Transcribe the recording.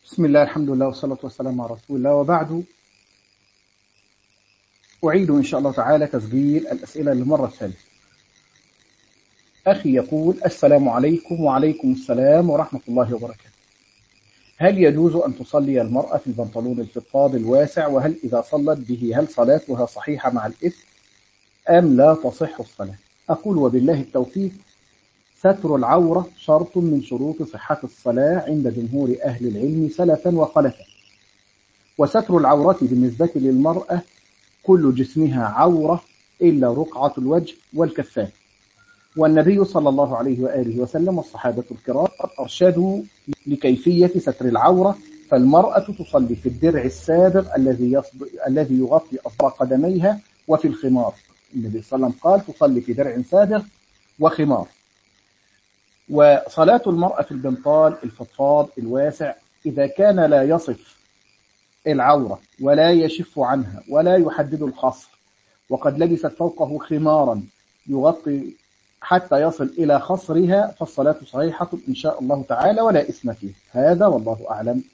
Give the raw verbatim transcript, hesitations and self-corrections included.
بسم الله، الحمد لله، والصلاة والسلام على رسول الله، وبعد. أعيد إن شاء الله تعالى تسجيل الأسئلة للمرة الثالثة. أخي يقول: السلام عليكم. وعليكم السلام ورحمة الله وبركاته. هل يجوز أن تصلي المرأة في البنطلون الفضفاض الواسع؟ وهل إذا صلت به هل صلاتها صحيحة مع الإثم أم لا تصح الصلاة؟ أقول: وبالله التوفيق. ستر العورة شرط من شروط صحة الصلاة عند جمهور أهل العلم سلفا وخلفا. وستر العورة بالنسبة للمرأة كل جسمها عورة إلا رقعة الوجه والكفان. والنبي صلى الله عليه وآله وسلم والصحابة الكرام أرشدوا لكيفية ستر العورة، فالمرأة تصلي في الدرع السابغ الذي الذي يغطي أصبع قدميها وفي الخمار. النبي صلى الله عليه وسلم قال: تصلي في درع سابغ وخمار. وصلاة المرأة في البنطال الفضفاض الواسع إذا كان لا يصف العورة ولا يشف عنها ولا يحدد الخصر، وقد لبست فوقه خمارا يغطي حتى يصل إلى خصرها، فالصلاة صحيحة إن شاء الله تعالى ولا إثم فيه. هذا والله أعلم.